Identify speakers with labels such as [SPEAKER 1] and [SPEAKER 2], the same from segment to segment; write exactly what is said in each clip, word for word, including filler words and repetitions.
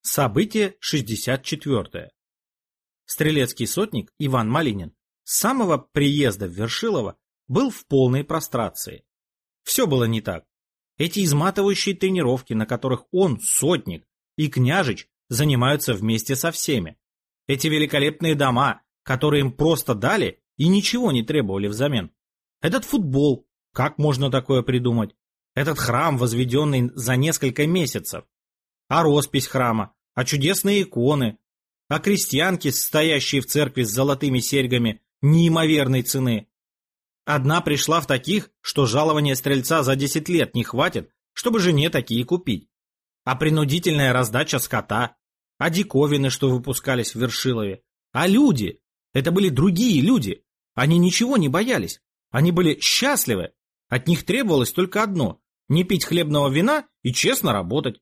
[SPEAKER 1] Событие шестьдесят четвёртое. Стрелецкий сотник Иван Малинин с самого приезда в Вершилово был в полной прострации. Все было не так. Эти изматывающие тренировки, на которых он, сотник, и княжич занимаются вместе со всеми. Эти великолепные дома, которые им просто дали и ничего не требовали взамен. Этот футбол, как можно такое придумать? Этот храм, возведенный за несколько месяцев. А роспись храма, а чудесные иконы, а крестьянки, стоящие в церкви с золотыми серьгами неимоверной цены. Одна пришла в таких, что жалования стрельца за десять лет не хватит, чтобы жене такие купить. А принудительная раздача скота, а диковины, что выпускались в Вершилове, а люди, это были другие люди, они ничего не боялись, они были счастливы, от них требовалось только одно – не пить хлебного вина и честно работать.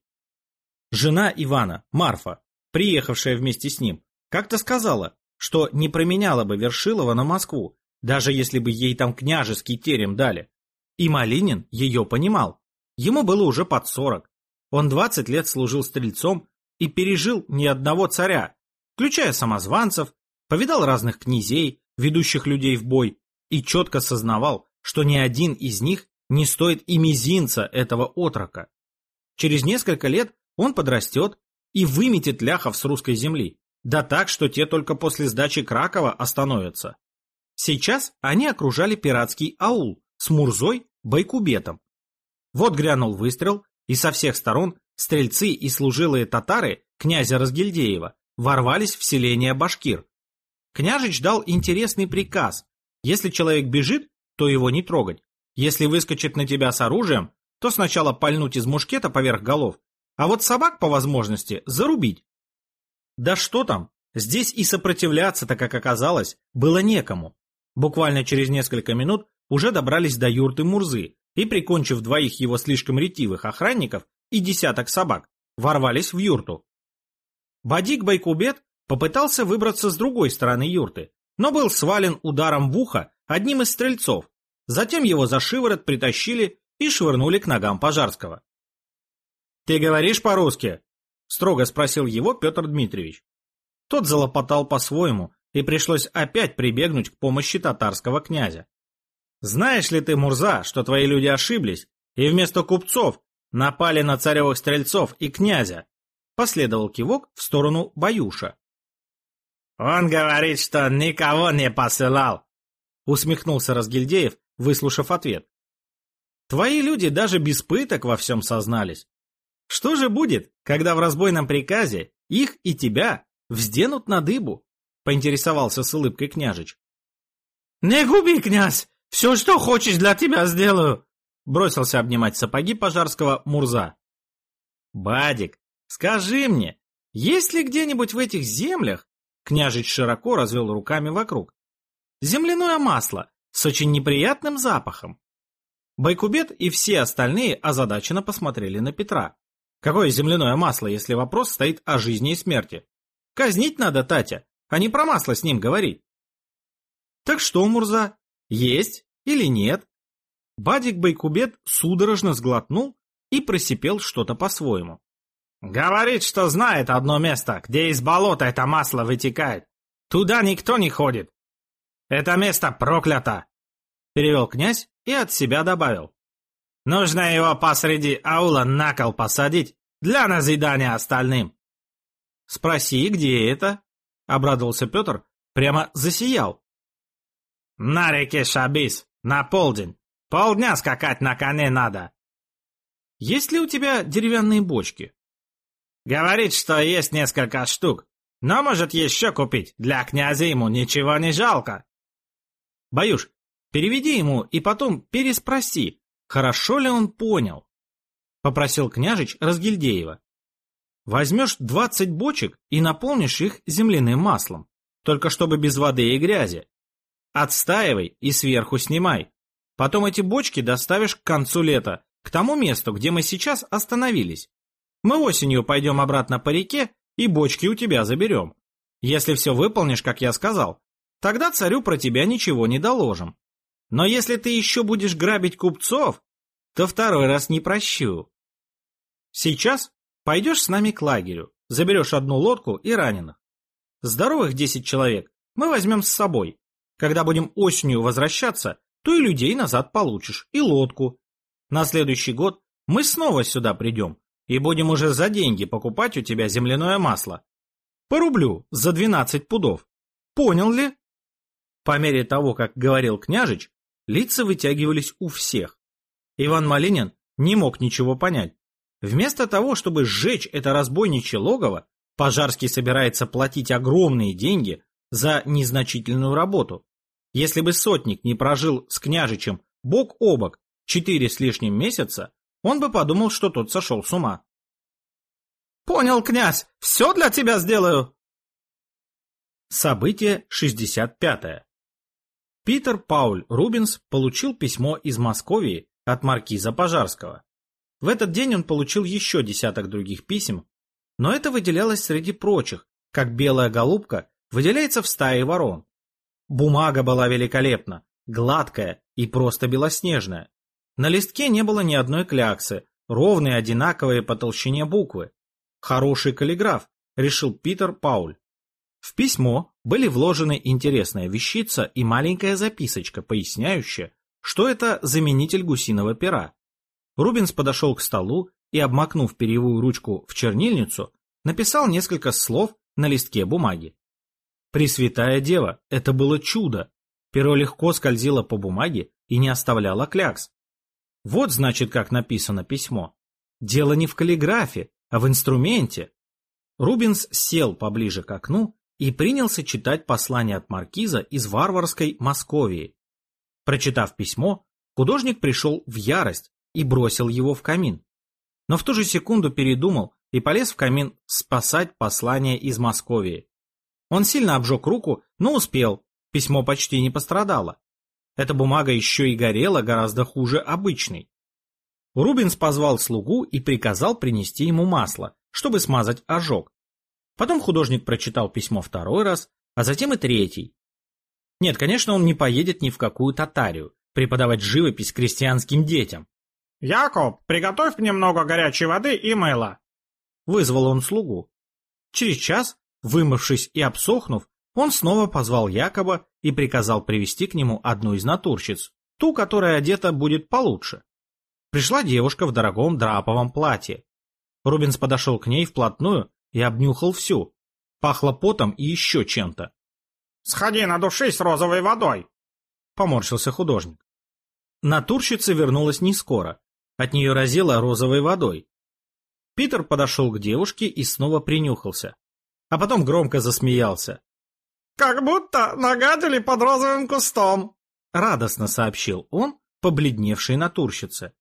[SPEAKER 1] Жена Ивана, Марфа, приехавшая вместе с ним, как-то сказала, что не променяла бы Вершилова на Москву, даже если бы ей там княжеский терем дали. И Малинин ее понимал. Ему было уже под сорок. Он двадцать лет служил стрельцом и пережил ни одного царя, включая самозванцев, повидал разных князей, ведущих людей в бой, и четко сознавал, что ни один из них не стоит и мизинца этого отрока. Через несколько лет он подрастет и выметит ляхов с русской земли, да так, что те только после сдачи Кракова остановятся. Сейчас они окружали пиратский аул с Мурзой, Байкубетом. Вот грянул выстрел, и со всех сторон стрельцы и служилые татары князя Разгильдеева ворвались в селение Башкир. Княжич дал интересный приказ: если человек бежит, то его не трогать. Если выскочит на тебя с оружием, то сначала пальнуть из мушкета поверх голов, а вот собак по возможности зарубить. Да что там, здесь и сопротивляться-то, как оказалось, было некому. Буквально через несколько минут уже добрались до юрты Мурзы и, прикончив двоих его слишком ретивых охранников и десяток собак, ворвались в юрту. Бадик Байкубет попытался выбраться с другой стороны юрты, но был свален ударом в ухо одним из стрельцов. Затем его за шиворот притащили и швырнули к ногам Пожарского. «Ты говоришь по-русски?» — строго спросил его Петр Дмитриевич. Тот залопотал по-своему, и пришлось опять прибегнуть к помощи татарского князя. «Знаешь ли ты, Мурза, что твои люди ошиблись, и вместо купцов напали на царевых стрельцов и князя?» Последовал кивок в сторону Баюша. «Он говорит, что никого не посылал», — усмехнулся Разгильдеев, выслушав ответ. «Твои люди даже без пыток во всем сознались. Что же будет, когда в разбойном приказе их и тебя взденут на дыбу?» — поинтересовался с улыбкой княжич. «Не губи, князь, все, что хочешь, для тебя сделаю», — бросился обнимать сапоги Пожарского Мурза. «Бадик, скажи мне, есть ли где-нибудь в этих землях?» — княжич широко развел руками вокруг. «Земляное масло с очень неприятным запахом». Байкубет и все остальные озадаченно посмотрели на Петра. Какое земляное масло, если вопрос стоит о жизни и смерти? Казнить надо Татя, а не про масло с ним говорить. «Так что, Мурза, есть или нет?» Бадик Байкубет судорожно сглотнул и просипел что-то по-своему. «Говорит, что знает одно место, где из болота это масло вытекает. Туда никто не ходит. Это место проклято!» Перевел князь и от себя добавил. «Нужно его посреди аула на кол посадить для назидания остальным». «Спроси, где это?» — обрадовался Петр, прямо засиял. «На реке Шабис, на полдень. Полдня скакать на коне надо». «Есть ли у тебя деревянные бочки?» «Говорит, что есть несколько штук, но может еще купить. Для князя ему ничего не жалко». «Баюш, переведи ему и потом переспроси, хорошо ли он понял?» — попросил княжич Разгильдеева. «Возьмешь двадцать бочек и наполнишь их земляным маслом, только чтобы без воды и грязи. Отстаивай и сверху снимай. Потом эти бочки доставишь к концу лета, к тому месту, где мы сейчас остановились. Мы осенью пойдем обратно по реке и бочки у тебя заберем. Если все выполнишь, как я сказал, тогда царю про тебя ничего не доложим. Но если ты еще будешь грабить купцов, то второй раз не прощу. Сейчас пойдешь с нами к лагерю, заберешь одну лодку и раненых. Здоровых десять человек мы возьмем с собой. Когда будем осенью возвращаться, то и людей назад получишь, и лодку. На следующий год мы снова сюда придем и будем уже за деньги покупать у тебя земляное масло. По рублю за двенадцать пудов. Понял ли? По мере того, как говорил княжич, лица вытягивались у всех. Иван Малинин не мог ничего понять. Вместо того, чтобы сжечь это разбойничье логово, Пожарский собирается платить огромные деньги за незначительную работу. Если бы сотник не прожил с княжичем бок о бок четыре с лишним месяца, он бы подумал, что тот сошел с ума. «Понял, князь, все для тебя сделаю!» Событие шестьдесят пятое. Питер Пауль Рубенс получил письмо из Московии от маркиза Пожарского. В этот день он получил еще десяток других писем, но это выделялось среди прочих, как белая голубка выделяется в стае ворон. Бумага была великолепна, гладкая и просто белоснежная. На листке не было ни одной кляксы, ровные одинаковые по толщине буквы. Хороший каллиграф, решил Питер Пауль. В письмо были вложены интересная вещица и маленькая записочка, поясняющая, что это заменитель гусиного пера. Рубенс подошел к столу и, обмакнув перьевую ручку в чернильницу, написал несколько слов на листке бумаги. Пресвятая Дева, это было чудо. Перо легко скользило по бумаге и не оставляло клякс. Вот, значит, как написано письмо. Дело не в каллиграфе, а в инструменте. Рубенс сел поближе к окну и принялся читать послание от маркиза из варварской Московии. Прочитав письмо, художник пришел в ярость и бросил его в камин. Но в ту же секунду передумал и полез в камин спасать послание из Московии. Он сильно обжег руку, но успел, письмо почти не пострадало. Эта бумага еще и горела гораздо хуже обычной. Рубенс позвал слугу и приказал принести ему масло, чтобы смазать ожог. Потом художник прочитал письмо второй раз, а затем и третий. Нет, конечно, он не поедет ни в какую Татарию преподавать живопись крестьянским детям.
[SPEAKER 2] «Якоб, приготовь немного горячей воды и мыла»,
[SPEAKER 1] — вызвал он слугу. Через час, вымывшись и обсохнув, он снова позвал Якоба и приказал привести к нему одну из натурщиц, ту, которая одета будет получше. Пришла девушка в дорогом драповом платье. Рубенс подошел к ней вплотную и обнюхал всю. Пахло потом и еще чем-то.
[SPEAKER 2] «Сходи надушись розовой водой»,
[SPEAKER 1] — поморщился художник. Натурщица вернулась не скоро. От нее разило розовой водой. Питер подошел к девушке и снова принюхался. А потом громко засмеялся.
[SPEAKER 2] «Как будто нагадили под розовым кустом»,
[SPEAKER 1] — радостно сообщил он, побледневшей натурщице.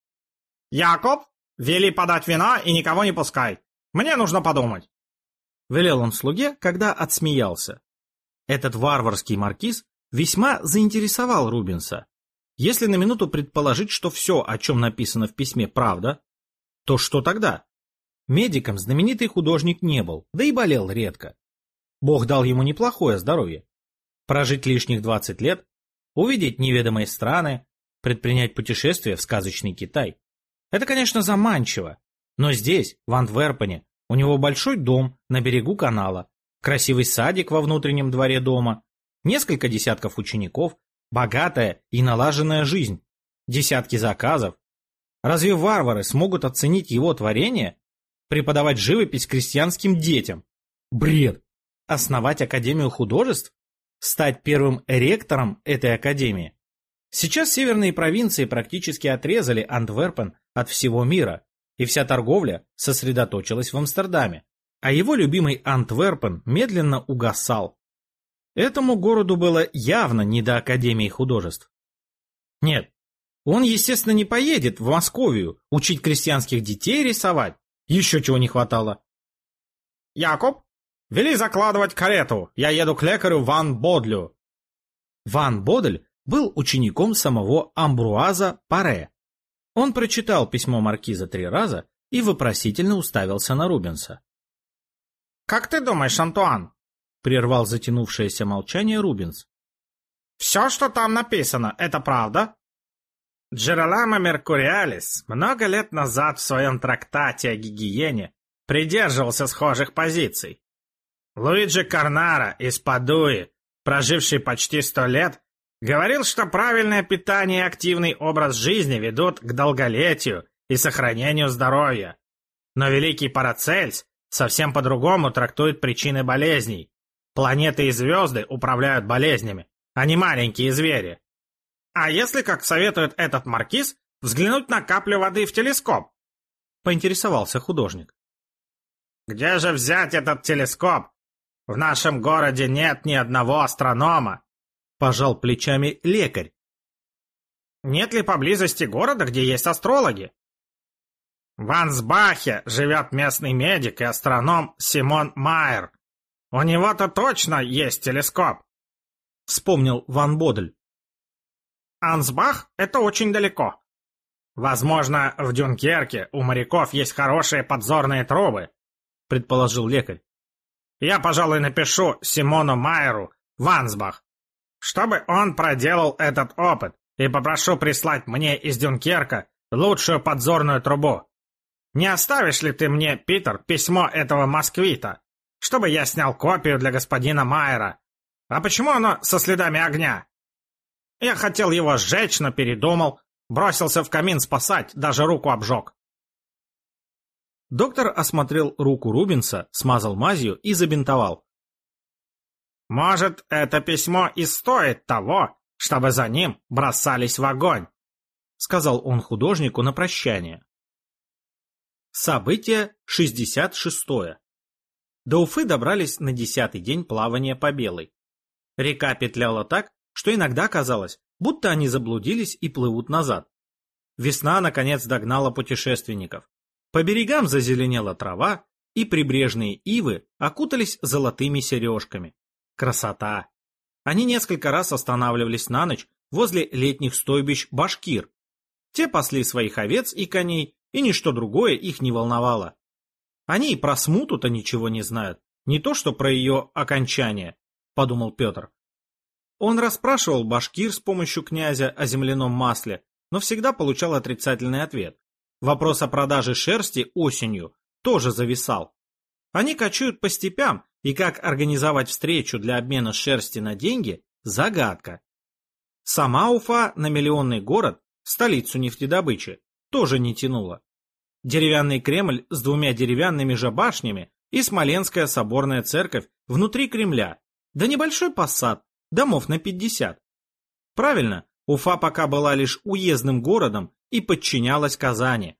[SPEAKER 2] «Якоб, вели подать вина и никого не пускай. Мне нужно подумать»,
[SPEAKER 1] — велел он слуге, когда отсмеялся. Этот варварский маркиз весьма заинтересовал Рубенса. Если на минуту предположить, что все, о чем написано в письме, правда, то что тогда? Медиком знаменитый художник не был, да и болел редко. Бог дал ему неплохое здоровье. Прожить лишних двадцать лет, увидеть неведомые страны, предпринять путешествие в сказочный Китай. Это, конечно, заманчиво, но здесь, в Антверпене, у него большой дом на берегу канала, красивый садик во внутреннем дворе дома, несколько десятков учеников, богатая и налаженная жизнь, десятки заказов. Разве варвары смогут оценить его творение? Преподавать живопись крестьянским детям? Бред! Основать Академию художеств? Стать первым ректором этой академии? Сейчас северные провинции практически отрезали Антверпен от всего мира, и вся торговля сосредоточилась в Амстердаме, а его любимый Антверпен медленно угасал. Этому городу было явно не до Академии художеств. Нет, он, естественно, не поедет в Московию учить крестьянских детей рисовать. Еще чего не хватало.
[SPEAKER 2] «Якоб, вели закладывать карету, я еду к лекарю Ван Бодлю».
[SPEAKER 1] Ван Бодль был учеником самого Амбруаза Паре. Он прочитал письмо маркиза три раза и вопросительно уставился на Рубенса.
[SPEAKER 2] «Как ты думаешь, Антуан?»
[SPEAKER 1] — прервал затянувшееся молчание Рубенс.
[SPEAKER 2] «Все, что там написано, это правда?»
[SPEAKER 1] Джеролamo Меркуриалис много лет назад в своем трактате о гигиене
[SPEAKER 2] придерживался схожих позиций. Луиджи Карнара из Падуи, проживший почти сто лет, говорил, что правильное питание и активный образ жизни ведут к долголетию и сохранению здоровья. Но великий Парацельс совсем по-другому трактует причины болезней. Планеты и звезды управляют болезнями, а не маленькие звери. А если, как советует этот маркиз, взглянуть на каплю воды в телескоп? Поинтересовался художник. Где же взять этот телескоп? В нашем городе нет ни одного астронома. Пожал плечами лекарь. Нет ли поблизости города, где есть астрологи? В Ансбахе живет местный медик и астроном Симон Майер. У него-то точно есть телескоп. Вспомнил Ван Бодель. Ансбах — это очень далеко. Возможно, в Дюнкерке у моряков есть хорошие подзорные трубы, предположил лекарь. Я, пожалуй, напишу Симону Майеру в Ансбах, чтобы он проделал этот опыт, и попрошу прислать мне из Дюнкерка лучшую подзорную трубу. Не оставишь ли ты мне, Питер, письмо этого москвита, чтобы я снял копию для господина Майера? А почему оно со следами огня? Я хотел его сжечь, но передумал, бросился в камин спасать, даже руку обжег. Доктор осмотрел руку Рубенса, смазал мазью и забинтовал. Может, это письмо и стоит того, чтобы за ним бросались в огонь, сказал он художнику на прощание. Событие шестьдесят шестое. До Уфы добрались на десятый день плавания по Белой. Река петляла так, что иногда казалось, будто они заблудились и плывут назад. Весна, наконец, догнала путешественников. По берегам зазеленела трава, и прибрежные ивы окутались золотыми сережками. Красота! Они несколько раз останавливались на ночь возле летних стойбищ башкир. Те пасли своих овец и коней, и ничто другое их не волновало. Они и про смуту-то ничего не знают, не то что про ее окончание, подумал Петр. Он расспрашивал башкир с помощью князя о земляном масле, но всегда получал отрицательный ответ. Вопрос о продаже шерсти осенью тоже зависал. Они кочуют по степям, и как организовать встречу для обмена шерсти на деньги – загадка. Сама Уфа на миллионный город, столицу нефтедобычи, тоже не тянула. Деревянный Кремль с двумя деревянными же башнями и Смоленская соборная церковь внутри Кремля, да небольшой посад, домов на пятьдесят. Правильно, Уфа пока была лишь уездным городом и подчинялась Казани.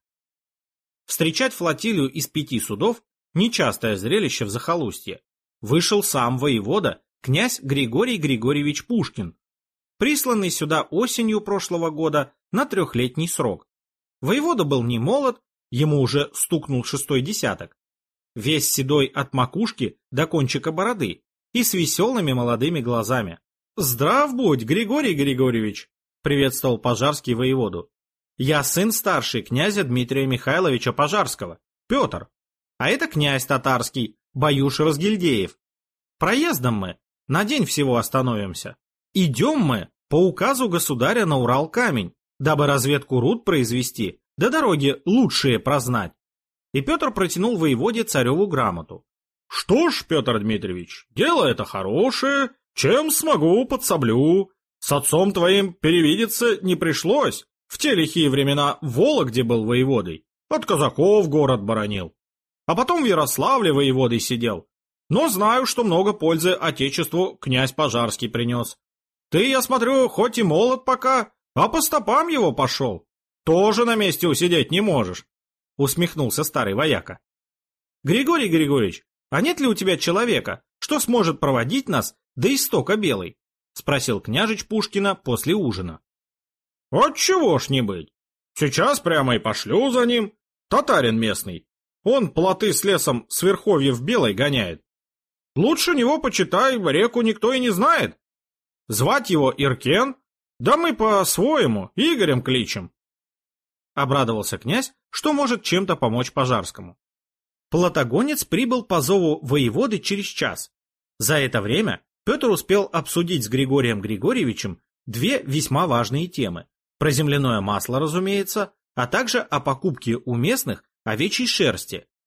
[SPEAKER 2] Встречать флотилию из пяти судов – нечастое зрелище в захолустье. Вышел сам воевода, князь Григорий Григорьевич Пушкин, присланный сюда осенью прошлого года на трехлетний срок. Воевода был не молод, ему уже стукнул шестой десяток. Весь седой от макушки до кончика бороды и с веселыми молодыми глазами. «Здрав будь, Григорий Григорьевич!» — приветствовал Пожарский воеводу. «Я сын старший князя Дмитрия Михайловича Пожарского, Петр. А это князь татарский, Баюш Разгильдеев. Проездом мы, на день всего остановимся. Идем мы по указу государя на Урал-камень, дабы разведку руд произвести, да дороги лучшие прознать». И Петр протянул воеводе цареву грамоту. «Что ж, Петр Дмитриевич, дело это хорошее, чем смогу, подсоблю. С отцом твоим перевидеться не пришлось, в те лихие времена в Вологде был воеводой, от казаков город боронил. А потом в Ярославле воеводой сидел. Но знаю, что много пользы отечеству князь Пожарский принес. Ты, я смотрю, хоть и молод пока, а по стопам его пошел. Тоже на месте усидеть не можешь», — усмехнулся старый вояка. «Григорий Григорьевич, а нет ли у тебя человека, что сможет проводить нас до истока Белой?» — спросил княжич Пушкина после ужина. «Отчего ж не быть? Сейчас прямо и пошлю за ним. Татарин местный. Он плоты с лесом с верховьев Белой гоняет. Лучше него, почитай, реку никто и не знает. Звать его Иркен, да мы по-своему Игорем кличем». Обрадовался князь, что может чем-то помочь Пожарскому. Плотогонец прибыл по зову воеводы через час. За это время Петр успел обсудить с Григорием Григорьевичем две весьма важные темы. Про земляное масло, разумеется, а также о покупке у местных овечьей шерсти.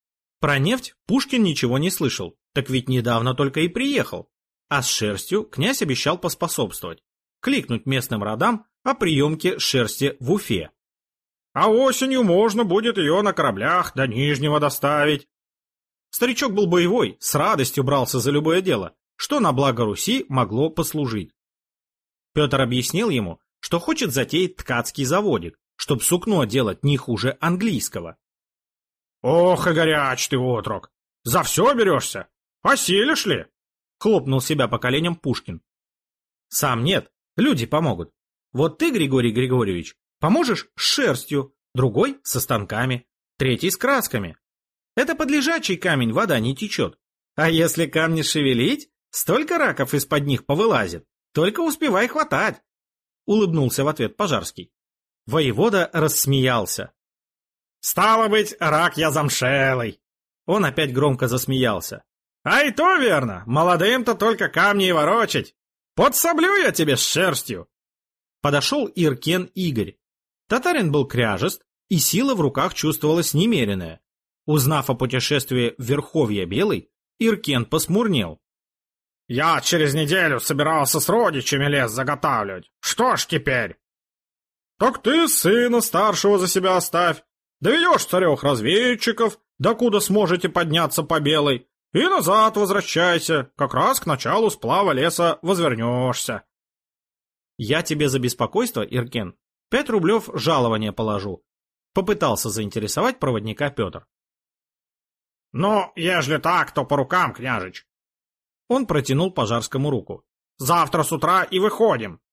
[SPEAKER 2] Про нефть Пушкин ничего не слышал, так ведь недавно только и приехал. А с шерстью князь обещал поспособствовать, кликнуть местным родам о приемке шерсти в Уфе. А осенью можно будет ее на кораблях до Нижнего доставить. Старичок был боевой, с радостью брался за любое дело, что на благо Руси могло послужить. Петр объяснил ему, что хочет затеять ткацкий заводик, чтоб сукно делать не хуже английского. «Ох и горяч ты, отрок! За все берешься? Осилишь ли?» — хлопнул себя по коленям Пушкин. «Сам нет, люди помогут. Вот ты, Григорий Григорьевич, поможешь с шерстью, другой — со станками, третий — с красками. Это под лежачий камень вода не течет. А если камни шевелить, столько раков из-под них повылазит. Только успевай хватать!» — улыбнулся в ответ Пожарский. Воевода рассмеялся. «Стало быть, рак я замшелый!» Он опять громко засмеялся. «А и то верно, молодым-то только камни и ворочать. Подсоблю я тебе с шерстью!» Подошел Иркен Игорь. Татарин был кряжест, и сила в руках чувствовалась немеренная. Узнав о путешествии в Верховье Белой, Иркен посмурнел. «Я через неделю собирался с родичами лес заготавливать. Что ж теперь?» «Так ты сына старшего за себя оставь. Доведешь царех разведчиков, докуда сможете подняться по Белой, и назад возвращайся, как раз к началу сплава леса возвернешься». «Я тебе за беспокойство, Иркен, пять рублев жалования положу», — попытался заинтересовать проводника Петр. «Ну, ежели так, то по рукам, княжич». Он протянул Пожарскому руку. «Завтра с утра и выходим.